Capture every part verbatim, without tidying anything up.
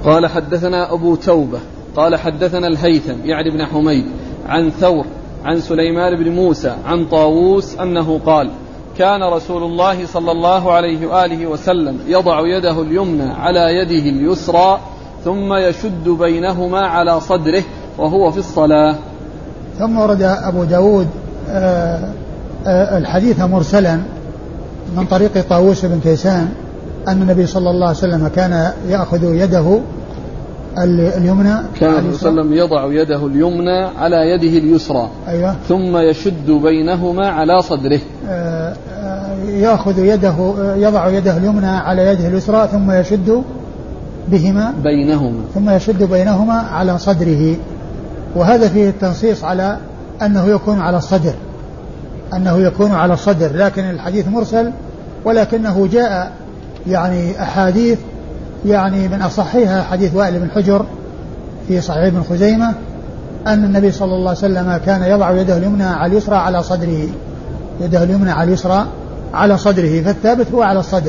قال حدثنا أبو توبة قال حدثنا الهيثم يعني بن حميد عن ثور عن سليمان بن موسى عن طاووس أنه قال كان رسول الله صلى الله عليه وآله وسلم يضع يده اليمنى على يده اليسرى ثم يشد بينهما على صدره وهو في الصلاة. ثم ورد أبو داود الحديث مرسلا من طريق طاووس بن كيسان أن النبي صلى الله عليه وسلم كان يأخذ يده اليمنى كان النبي صلى الله عليه وسلم يضع يده اليمنى على يده اليسرى أيوة. ثم يشد بينهما على صدره. يأخذ يده يضع يده اليمنى على يده اليسرى ثم يشد بهما بينهما ثم يشد بينهما على صدره. وهذا فيه التنصيص على أنه يكون على الصدر أنه يكون على الصدر لكن الحديث مرسل ولكنه جاء يعني أحاديث يعني من أصحها حديث وائل بن حجر في صحيح ابن خزيمة أن النبي صلى الله عليه وسلم كان يضع يده اليمنى على اليسرى على صدره يده اليمنى على اليسرى على صدره فالثابت هو على الصدر.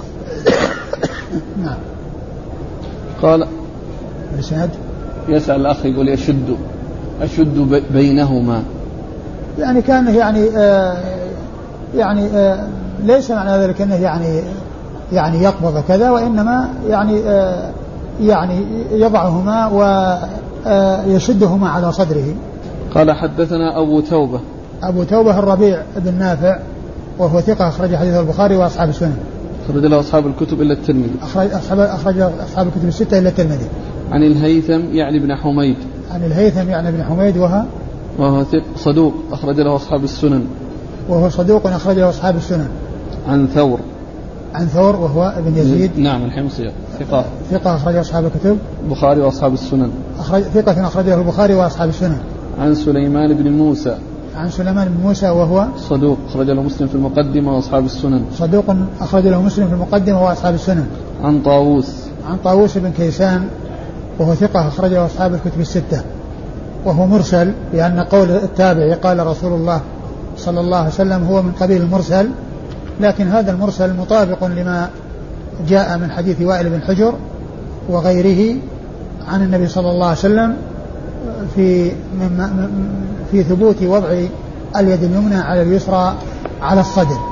نعم. قال الإسناد يسأل الأخ يقول يشد أشد بينهما يعني كان يعني آه يعني آه ليس معنى ذلك أنه يعني يعني يقبض كذا وإنما يعني آه يعني يضعهما ويشدهما على صدره. قال حدثنا أبو توبة أبو توبة الربيع بن نافع وهو ثقة أخرج حديث البخاري وأصحاب السنن أخرج له أصحاب الكتب إلا الترمذي أخرج أصحاب أخرج أصحاب الكتب الستة إلا الترمذي. عن الهيثم يعني بن حميد عن الهيثم يعني بن حميد وهو وهو صدوق أخرج له أصحاب السنن وهو صدوق أخرج له أصحاب السنن. عن ثور عن ثور وهو ابن يزيد نعم الحمصي ثقة ثقة أخرج أصحاب الكتب البخاري وأصحاب السنن أخرج ثقة أخرجه البخاري وأصحاب السنن. عن سليمان بن موسى عن سليمان بن موسى وهو صدوق أخرج له مسلم في المقدمة وأصحاب السنن صدوق أخرج له مسلم في المقدمة وأصحاب السنن. عن طاووس عن طاووس بن كيسان وهو ثقة أخرجه أصحاب الكتب الستة وهو مرسل لأن قول التابعي قال رسول الله صلى الله عليه وسلم هو من قبيل المرسل لكن هذا المرسل مطابق لما جاء من حديث وائل بن حجر وغيره عن النبي صلى الله عليه وسلم في في ثبوت وضع اليد اليمنى على اليسرى على الصدر.